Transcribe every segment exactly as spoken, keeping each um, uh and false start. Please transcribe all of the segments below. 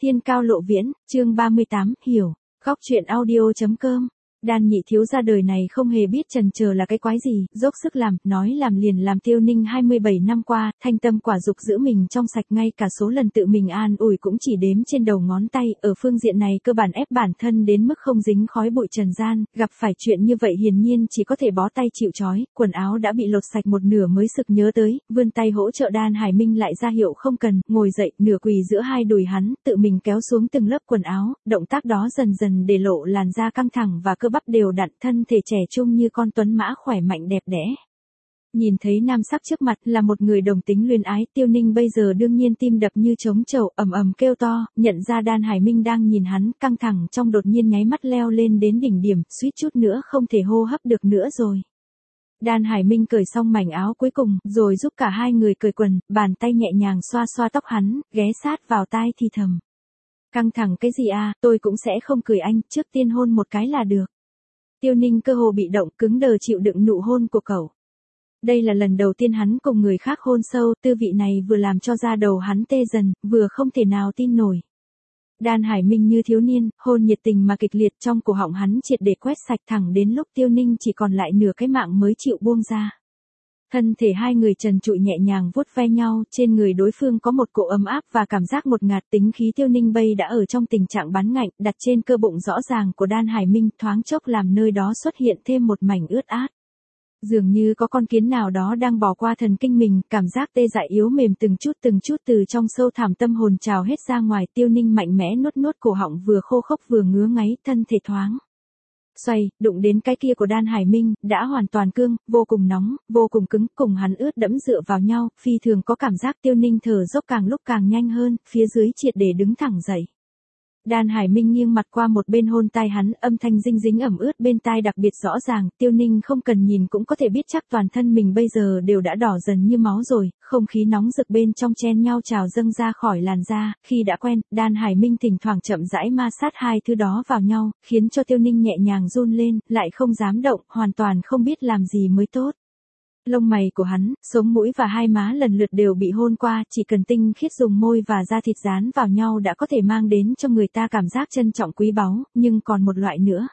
Thiên cao lộ viễn, chương ba mươi tám, hiểu. Góc truyện audio.com. Đan nhị thiếu gia đời này không hề biết chần chờ là cái quái gì, dốc sức làm, nói làm liền làm. Tiêu Ninh hai mươi bảy năm qua, thanh tâm quả dục giữ mình trong sạch, ngay cả số lần tự mình an ủi cũng chỉ đếm trên đầu ngón tay. Ở phương diện này cơ bản ép bản thân đến mức không dính khói bụi trần gian, gặp phải chuyện như vậy hiển nhiên chỉ có thể bó tay chịu trói. Quần áo đã bị lột sạch một nửa mới sực nhớ tới, vươn tay hỗ trợ Đan Hải Minh lại ra hiệu không cần, ngồi dậy, nửa quỳ giữa hai đùi hắn, tự mình kéo xuống từng lớp quần áo. Động tác đó dần dần để lộ làn da căng thẳng và cơ bắp đều đặn, thân thể trẻ trung như con tuấn mã khỏe mạnh đẹp đẽ. Nhìn thấy nam sắc trước mặt là một người đồng tính luyến ái, Tiêu Ninh bây giờ đương nhiên tim đập như trống trầu, ầm ầm kêu to, nhận ra Đan Hải Minh đang nhìn hắn, căng thẳng trong đột nhiên nháy mắt leo lên đến đỉnh điểm, suýt chút nữa không thể hô hấp được nữa rồi. Đan Hải Minh cởi xong mảnh áo cuối cùng, rồi giúp cả hai người cởi quần, bàn tay nhẹ nhàng xoa xoa tóc hắn, ghé sát vào tai thì thầm. Căng thẳng cái gì à, tôi cũng sẽ không cười anh, trước tiên hôn một cái là được. Tiêu Ninh cơ hồ bị động, cứng đờ chịu đựng nụ hôn của cậu. Đây là lần đầu tiên hắn cùng người khác hôn sâu, tư vị này vừa làm cho da đầu hắn tê dần, vừa không thể nào tin nổi. Đan Hải Minh như thiếu niên, hôn nhiệt tình mà kịch liệt, trong cổ họng hắn triệt để quét sạch, thẳng đến lúc Tiêu Ninh chỉ còn lại nửa cái mạng mới chịu buông ra. Thân thể hai người trần trụi nhẹ nhàng vuốt ve nhau, trên người đối phương có một cỗ ấm áp và cảm giác ngột ngạt. Tính khí Tiêu Ninh bây đã ở trong tình trạng bắn ngạnh, đặt trên cơ bụng rõ ràng của Đan Hải Minh, thoáng chốc làm nơi đó xuất hiện thêm một mảnh ướt át. Dường như có con kiến nào đó đang bò qua thần kinh mình, cảm giác tê dại yếu mềm từng chút từng chút từ trong sâu thẳm tâm hồn trào hết ra ngoài. Tiêu Ninh mạnh mẽ nuốt nuốt cổ họng vừa khô khốc vừa ngứa ngáy, thân thể thoáng xoay, đụng đến cái kia của Đan Hải Minh, đã hoàn toàn cương, vô cùng nóng, vô cùng cứng, cùng hắn ướt đẫm dựa vào nhau, phi thường có cảm giác. Tiêu Ninh thở dốc càng lúc càng nhanh hơn, phía dưới triệt để đứng thẳng dậy. Đan Hải Minh nghiêng mặt qua một bên hôn tai hắn, âm thanh dinh dính ẩm ướt bên tai đặc biệt rõ ràng. Tiêu Ninh không cần nhìn cũng có thể biết chắc toàn thân mình bây giờ đều đã đỏ dần như máu rồi, không khí nóng rực bên trong chen nhau trào dâng ra khỏi làn da. Khi đã quen, Đan Hải Minh thỉnh thoảng chậm rãi ma sát hai thứ đó vào nhau, khiến cho Tiêu Ninh nhẹ nhàng run lên, lại không dám động, hoàn toàn không biết làm gì mới tốt. Lông mày của hắn, sống mũi và hai má lần lượt đều bị hôn qua, chỉ cần tinh khiết dùng môi và da thịt dán vào nhau đã có thể mang đến cho người ta cảm giác trân trọng quý báu, nhưng còn một loại nữa.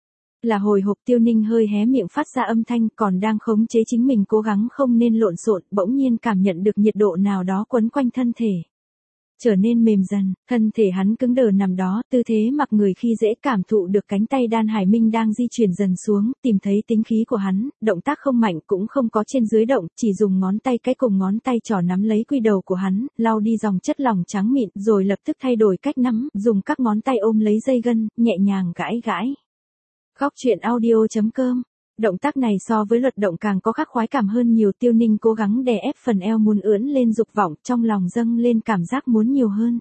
Là hồi hộp. Tiêu Ninh hơi hé miệng phát ra âm thanh, còn đang khống chế chính mình cố gắng không nên lộn xộn, bỗng nhiên cảm nhận được nhiệt độ nào đó quấn quanh thân thể. Trở nên mềm dần, thân thể hắn cứng đờ nằm đó, tư thế mặc người khi dễ. Cảm thụ được cánh tay Đan Hải Minh đang di chuyển dần xuống, tìm thấy tính khí của hắn, động tác không mạnh cũng không có trên dưới động, chỉ dùng ngón tay cái cùng ngón tay trỏ nắm lấy quy đầu của hắn, lau đi dòng chất lỏng trắng mịn, rồi lập tức thay đổi cách nắm, dùng các ngón tay ôm lấy dây gân, nhẹ nhàng gãi gãi. Góc truyện audio.com. Động tác này so với luật động càng có khắc khoái cảm hơn nhiều. Tiêu Ninh cố gắng đè ép phần eo muốn ưỡn lên dục vọng, trong lòng dâng lên cảm giác muốn nhiều hơn.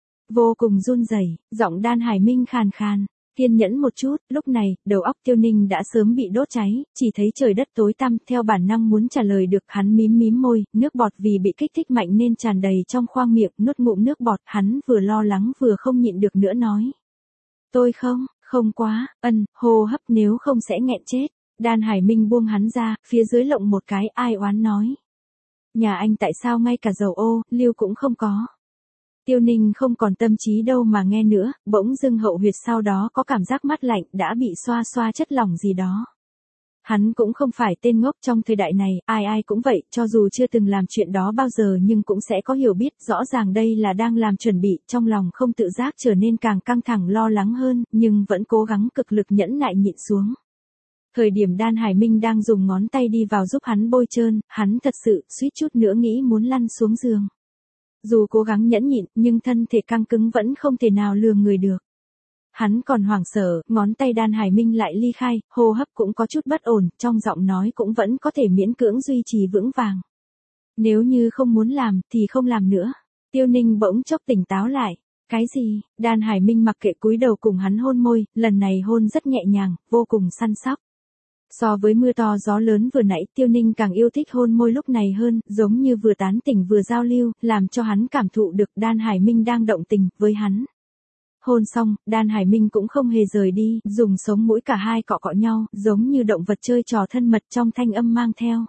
Vô cùng run rẩy, giọng Đan Hải Minh khàn khàn, kiên nhẫn một chút. Lúc này, đầu óc Tiêu Ninh đã sớm bị đốt cháy, chỉ thấy trời đất tối tăm, theo bản năng muốn trả lời được, hắn mím mím môi, nước bọt vì bị kích thích mạnh nên tràn đầy trong khoang miệng, nuốt ngụm nước bọt, hắn vừa lo lắng vừa không nhịn được nữa nói. Tôi không, không quá, ân, hô hấp nếu không sẽ nghẹn chết. Đan Hải Minh buông hắn ra, phía dưới lộng một cái, ai oán nói. Nhà anh tại sao ngay cả dầu ô, lưu cũng không có. Tiêu Ninh không còn tâm trí đâu mà nghe nữa, bỗng dưng hậu huyệt sau đó có cảm giác mát lạnh, đã bị xoa xoa chất lỏng gì đó. Hắn cũng không phải tên ngốc, trong thời đại này, ai ai cũng vậy, cho dù chưa từng làm chuyện đó bao giờ nhưng cũng sẽ có hiểu biết, rõ ràng đây là đang làm chuẩn bị, trong lòng không tự giác trở nên càng căng thẳng lo lắng hơn, nhưng vẫn cố gắng cực lực nhẫn nại nhịn xuống. Thời điểm Đan Hải Minh đang dùng ngón tay đi vào giúp hắn bôi trơn, hắn thật sự suýt chút nữa nghĩ muốn lăn xuống giường. Dù cố gắng nhẫn nhịn, nhưng thân thể căng cứng vẫn không thể nào lừa người được. Hắn còn hoảng sợ, ngón tay Đan Hải Minh lại ly khai, hô hấp cũng có chút bất ổn, trong giọng nói cũng vẫn có thể miễn cưỡng duy trì vững vàng. Nếu như không muốn làm, thì không làm nữa. Tiêu Ninh bỗng chốc tỉnh táo lại. Cái gì? Đan Hải Minh mặc kệ cúi đầu cùng hắn hôn môi, lần này hôn rất nhẹ nhàng, vô cùng săn sóc. So với mưa to gió lớn vừa nãy, Tiêu Ninh càng yêu thích hôn môi lúc này hơn, giống như vừa tán tỉnh vừa giao lưu, làm cho hắn cảm thụ được Đan Hải Minh đang động tình với hắn. Hôn xong, Đan Hải Minh cũng không hề rời đi, dùng sống mũi cả hai cọ cọ nhau, giống như động vật chơi trò thân mật, trong thanh âm mang theo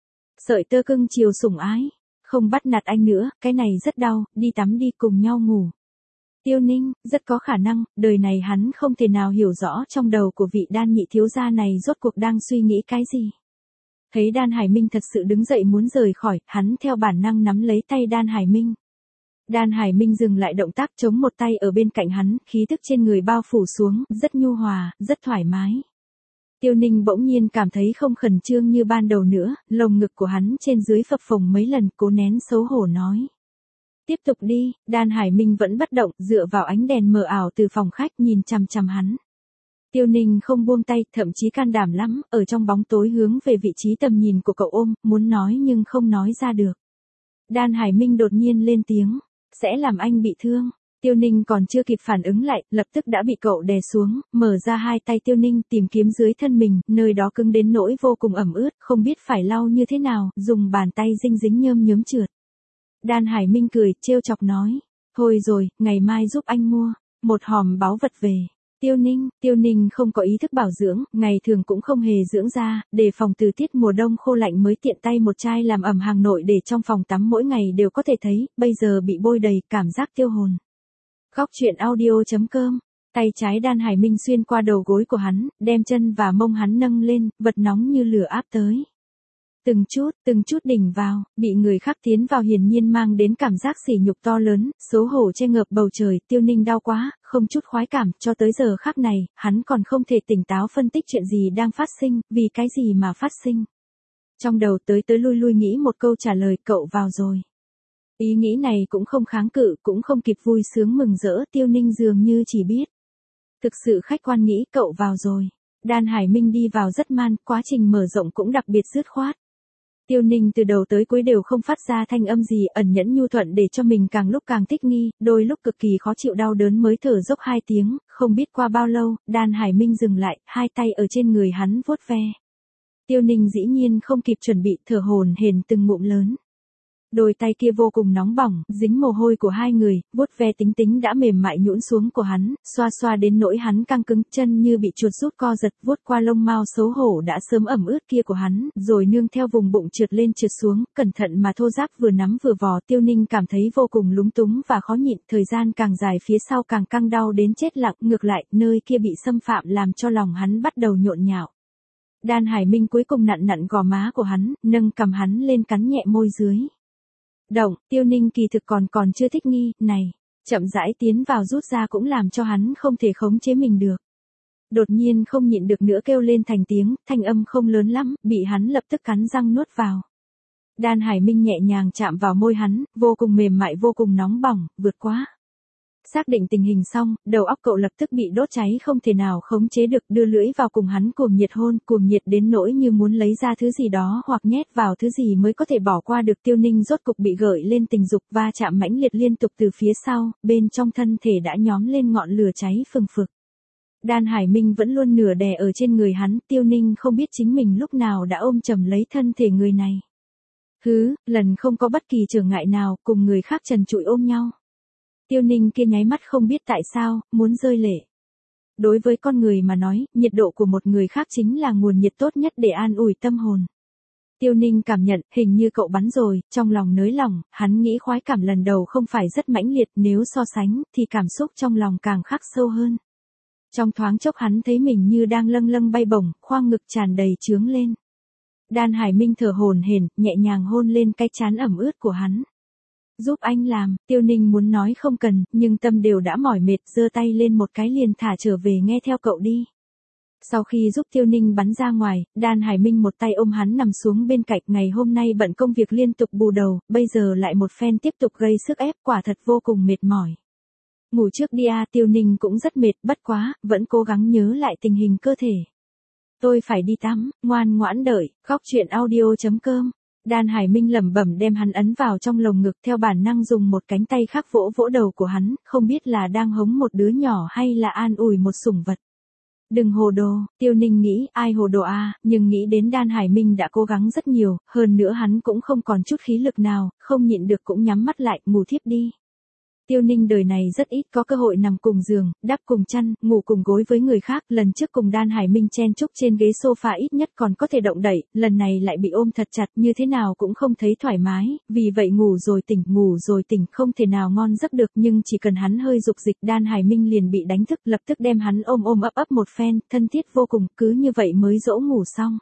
sợi tơ cưng chiều sủng ái. Không bắt nạt anh nữa, cái này rất đau, đi tắm đi, cùng nhau ngủ. Tiêu Ninh, rất có khả năng, đời này hắn không thể nào hiểu rõ trong đầu của vị Đan nhị thiếu gia này rốt cuộc đang suy nghĩ cái gì. Thấy Đan Hải Minh thật sự đứng dậy muốn rời khỏi, hắn theo bản năng nắm lấy tay Đan Hải Minh. Đan Hải Minh dừng lại động tác, chống một tay ở bên cạnh hắn, khí thức trên người bao phủ xuống, rất nhu hòa, rất thoải mái. Tiêu Ninh bỗng nhiên cảm thấy không khẩn trương như ban đầu nữa, lồng ngực của hắn trên dưới phập phồng mấy lần, cố nén xấu hổ nói. Tiếp tục đi. Đan Hải Minh vẫn bất động, dựa vào ánh đèn mờ ảo từ phòng khách nhìn chằm chằm hắn. Tiêu Ninh không buông tay, thậm chí can đảm lắm, ở trong bóng tối hướng về vị trí tầm nhìn của cậu ôm, muốn nói nhưng không nói ra được. Đan Hải Minh đột nhiên lên tiếng, sẽ làm anh bị thương. Tiêu Ninh còn chưa kịp phản ứng lại, lập tức đã bị cậu đè xuống, mở ra hai tay Tiêu Ninh tìm kiếm dưới thân mình, nơi đó cứng đến nỗi vô cùng ẩm ướt, không biết phải lau như thế nào, dùng bàn tay dinh dính nhơm nhớm trượt. Đan Hải Minh cười, trêu chọc nói, thôi rồi, ngày mai giúp anh mua một hòm báu vật về. Tiêu Ninh, Tiêu Ninh không có ý thức bảo dưỡng, ngày thường cũng không hề dưỡng da, để phòng từ tiết mùa đông khô lạnh mới tiện tay một chai làm ẩm hàng nội để trong phòng tắm mỗi ngày đều có thể thấy, bây giờ bị bôi đầy, cảm giác tiêu hồn. Góc truyện audio chấm com. Tay trái Đan Hải Minh xuyên qua đầu gối của hắn, đem chân và mông hắn nâng lên, vật nóng như lửa áp tới. Từng chút, từng chút đỉnh vào, bị người khác tiến vào hiển nhiên mang đến cảm giác sỉ nhục to lớn, xấu hổ che ngợp bầu trời. Tiêu Ninh đau quá, không chút khoái cảm, cho tới giờ khắc này, hắn còn không thể tỉnh táo phân tích chuyện gì đang phát sinh, vì cái gì mà phát sinh. Trong đầu tới tới lui lui nghĩ một câu trả lời, cậu vào rồi. Ý nghĩ này cũng không kháng cự, cũng không kịp vui sướng mừng rỡ, Tiêu Ninh dường như chỉ biết. Thực sự khách quan nghĩ, cậu vào rồi. Đan Hải Minh đi vào rất man, quá trình mở rộng cũng đặc biệt dứt khoát. Tiêu Ninh từ đầu tới cuối đều không phát ra thanh âm gì, ẩn nhẫn nhu thuận để cho mình càng lúc càng thích nghi, đôi lúc cực kỳ khó chịu đau đớn mới thở dốc hai tiếng, không biết qua bao lâu, Đan Hải Minh dừng lại, hai tay ở trên người hắn vuốt ve. Tiêu Ninh dĩ nhiên không kịp chuẩn bị, thở hổn hển từng ngụm lớn. Đôi tay kia vô cùng nóng bỏng, dính mồ hôi của hai người, vuốt ve tính tính đã mềm mại nhũn xuống của hắn, xoa xoa đến nỗi hắn căng cứng, chân như bị chuột rút co giật, vuốt qua lông mao xấu hổ đã sớm ẩm ướt kia của hắn, rồi nương theo vùng bụng trượt lên trượt xuống, cẩn thận mà thô ráp vừa nắm vừa vò. Tiêu Ninh cảm thấy vô cùng lúng túng và khó nhịn, thời gian càng dài phía sau càng căng đau đến chết lặng, ngược lại, nơi kia bị xâm phạm làm cho lòng hắn bắt đầu nhộn nhạo. Đan Hải Minh cuối cùng nặn nặn gò má của hắn, nâng cầm hắn lên cắn nhẹ môi dưới. Động, Tiêu Ninh kỳ thực còn còn chưa thích nghi, này, chậm rãi tiến vào rút ra cũng làm cho hắn không thể khống chế mình được. Đột nhiên không nhịn được nữa kêu lên thành tiếng, thanh âm không lớn lắm, bị hắn lập tức cắn răng nuốt vào. Đan Hải Minh nhẹ nhàng chạm vào môi hắn, vô cùng mềm mại vô cùng nóng bỏng, vượt quá. Xác định tình hình xong, đầu óc cậu lập tức bị đốt cháy không thể nào khống chế được, đưa lưỡi vào cùng hắn cuồng nhiệt hôn, cuồng nhiệt đến nỗi như muốn lấy ra thứ gì đó hoặc nhét vào thứ gì mới có thể bỏ qua được. Tiêu Ninh rốt cục bị gợi lên tình dục, va chạm mãnh liệt liên tục từ phía sau, bên trong thân thể đã nhóm lên ngọn lửa cháy phừng phực. Đan Hải Minh vẫn luôn nửa đè ở trên người hắn, Tiêu Ninh không biết chính mình lúc nào đã ôm chầm lấy thân thể người này. Hứ, lần không có bất kỳ trở ngại nào, cùng người khác trần trụi ôm nhau. Tiêu Ninh kia nháy mắt không biết tại sao, muốn rơi lệ. Đối với con người mà nói, nhiệt độ của một người khác chính là nguồn nhiệt tốt nhất để an ủi tâm hồn. Tiêu Ninh cảm nhận, hình như cậu bắn rồi, trong lòng nới lòng, hắn nghĩ khoái cảm lần đầu không phải rất mãnh liệt, nếu so sánh, thì cảm xúc trong lòng càng khắc sâu hơn. Trong thoáng chốc hắn thấy mình như đang lâng lâng bay bổng, khoang ngực tràn đầy trướng lên. Đan Hải Minh thở hổn hển, nhẹ nhàng hôn lên cái trán ẩm ướt của hắn. Giúp anh làm, Tiêu Ninh muốn nói không cần, nhưng tâm đều đã mỏi mệt, giơ tay lên một cái liền thả trở về nghe theo cậu đi. Sau khi giúp Tiêu Ninh bắn ra ngoài, Đan Hải Minh một tay ôm hắn nằm xuống bên cạnh, ngày hôm nay bận công việc liên tục bù đầu, bây giờ lại một phen tiếp tục gây sức ép, quả thật vô cùng mệt mỏi. Ngủ trước đi à, Tiêu Ninh cũng rất mệt, bất quá, vẫn cố gắng nhớ lại tình hình cơ thể. Tôi phải đi tắm, ngoan ngoãn đợi, góc truyện audio chấm com. Đan Hải Minh lẩm bẩm đem hắn ấn vào trong lồng ngực, theo bản năng dùng một cánh tay khác vỗ vỗ đầu của hắn, không biết là đang hống một đứa nhỏ hay là an ủi một sủng vật. Đừng hồ đồ, Tiêu Ninh nghĩ, ai hồ đồ à, nhưng nghĩ đến Đan Hải Minh đã cố gắng rất nhiều, hơn nữa hắn cũng không còn chút khí lực nào, không nhịn được cũng nhắm mắt lại, ngủ thiếp đi. Tiêu Ninh đời này rất ít có cơ hội nằm cùng giường, đắp cùng chăn, ngủ cùng gối với người khác, lần trước cùng Đan Hải Minh chen chúc trên ghế sofa ít nhất còn có thể động đậy, lần này lại bị ôm thật chặt, như thế nào cũng không thấy thoải mái, vì vậy ngủ rồi tỉnh, ngủ rồi tỉnh, không thể nào ngon giấc được, nhưng chỉ cần hắn hơi dục dịch, Đan Hải Minh liền bị đánh thức, lập tức đem hắn ôm ôm ấp ấp một phen, thân thiết vô cùng, cứ như vậy mới dỗ ngủ xong.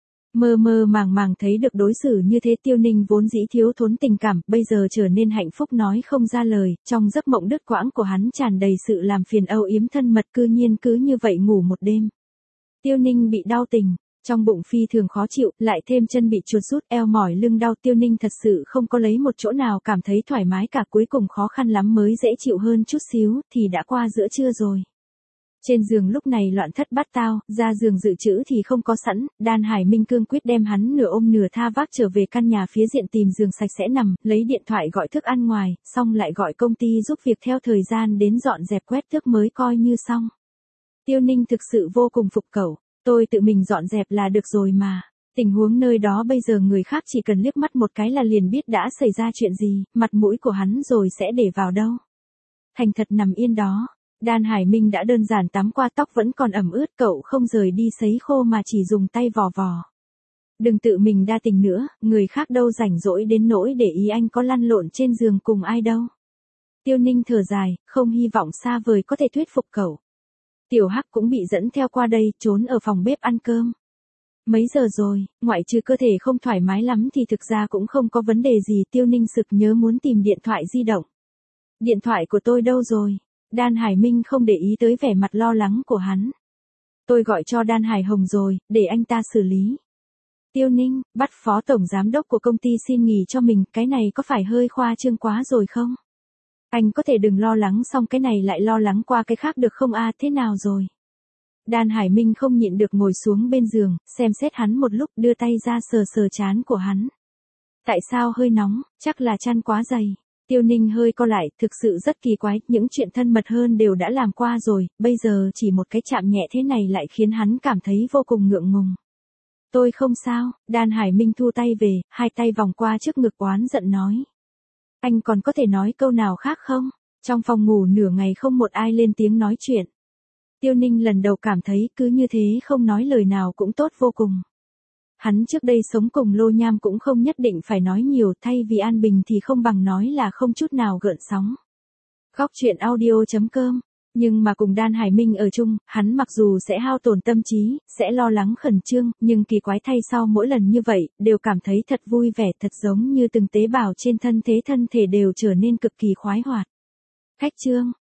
Mơ mơ màng màng thấy được đối xử như thế, Tiêu Ninh vốn dĩ thiếu thốn tình cảm, bây giờ trở nên hạnh phúc nói không ra lời, trong giấc mộng đứt quãng của hắn tràn đầy sự làm phiền âu yếm thân mật, cư nhiên cứ như vậy ngủ một đêm. Tiêu Ninh bị đau tình, trong bụng phi thường khó chịu, lại thêm chân bị chuột rút, eo mỏi lưng đau, Tiêu Ninh thật sự không có lấy một chỗ nào cảm thấy thoải mái cả, cuối cùng khó khăn lắm mới dễ chịu hơn chút xíu, thì đã qua giữa trưa rồi. Trên giường lúc này loạn thất bát tao, ra giường dự trữ thì không có sẵn, Đan Hải Minh cương quyết đem hắn nửa ôm nửa tha vác trở về căn nhà phía diện tìm giường sạch sẽ nằm, lấy điện thoại gọi thức ăn ngoài, xong lại gọi công ty giúp việc theo thời gian đến dọn dẹp quét tước mới coi như xong. Tiêu Ninh thực sự vô cùng phục cẩu, tôi tự mình dọn dẹp là được rồi mà. Tình huống nơi đó bây giờ người khác chỉ cần liếc mắt một cái là liền biết đã xảy ra chuyện gì, mặt mũi của hắn rồi sẽ để vào đâu. Thành thật nằm yên đó. Đan Hải Minh đã đơn giản tắm qua, tóc vẫn còn ẩm ướt, cậu không rời đi sấy khô mà chỉ dùng tay vò vò. Đừng tự mình đa tình nữa, người khác đâu rảnh rỗi đến nỗi để ý anh có lăn lộn trên giường cùng ai đâu. Tiêu Ninh thở dài, không hy vọng xa vời có thể thuyết phục cậu. Tiểu Hắc cũng bị dẫn theo qua đây, trốn ở phòng bếp ăn cơm. Mấy giờ rồi, ngoại trừ cơ thể không thoải mái lắm thì thực ra cũng không có vấn đề gì. Tiêu Ninh sực nhớ muốn tìm điện thoại di động. Điện thoại của tôi đâu rồi? Đan Hải Minh không để ý tới vẻ mặt lo lắng của hắn. Tôi gọi cho Đan Hải Hồng rồi, để anh ta xử lý. Tiêu Ninh, bắt phó tổng giám đốc của công ty xin nghỉ cho mình, cái này có phải hơi khoa trương quá rồi không? Anh có thể đừng lo lắng xong cái này lại lo lắng qua cái khác được không a? À, thế nào rồi? Đan Hải Minh không nhịn được ngồi xuống bên giường, xem xét hắn một lúc, đưa tay ra sờ sờ trán của hắn. Tại sao hơi nóng, chắc là chăn quá dày. Tiêu Ninh hơi co lại, thực sự rất kỳ quái, những chuyện thân mật hơn đều đã làm qua rồi, bây giờ chỉ một cái chạm nhẹ thế này lại khiến hắn cảm thấy vô cùng ngượng ngùng. Tôi không sao, Đan Hải Minh thu tay về, hai tay vòng qua trước ngực oán giận nói. Anh còn có thể nói câu nào khác không? Trong phòng ngủ nửa ngày không một ai lên tiếng nói chuyện. Tiêu Ninh lần đầu cảm thấy cứ như thế không nói lời nào cũng tốt vô cùng. Hắn trước đây sống cùng Lô Nham cũng không nhất định phải nói nhiều, thay vì an bình thì không bằng nói là không chút nào gợn sóng. Góc truyện audio chấm com. Nhưng mà cùng Đan Hải Minh ở chung, hắn mặc dù sẽ hao tổn tâm trí, sẽ lo lắng khẩn trương, nhưng kỳ quái thay sau mỗi lần như vậy, đều cảm thấy thật vui vẻ, thật giống như từng tế bào trên thân thế thân thể đều trở nên cực kỳ khoái hoạt. Khách chương.